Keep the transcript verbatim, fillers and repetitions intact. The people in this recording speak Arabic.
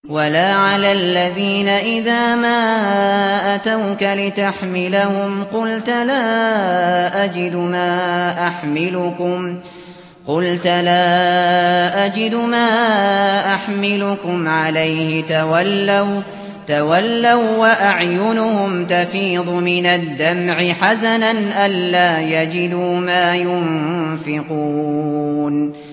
ولا على الذين إذا ما أتوك لتحملهم قلت لا أجد ما أحملكم قلت لا أجد ما أحملكم عليه تولوا تولوا وأعينهم تفيض من الدمع حزنا ألا يجدوا ما ينفقون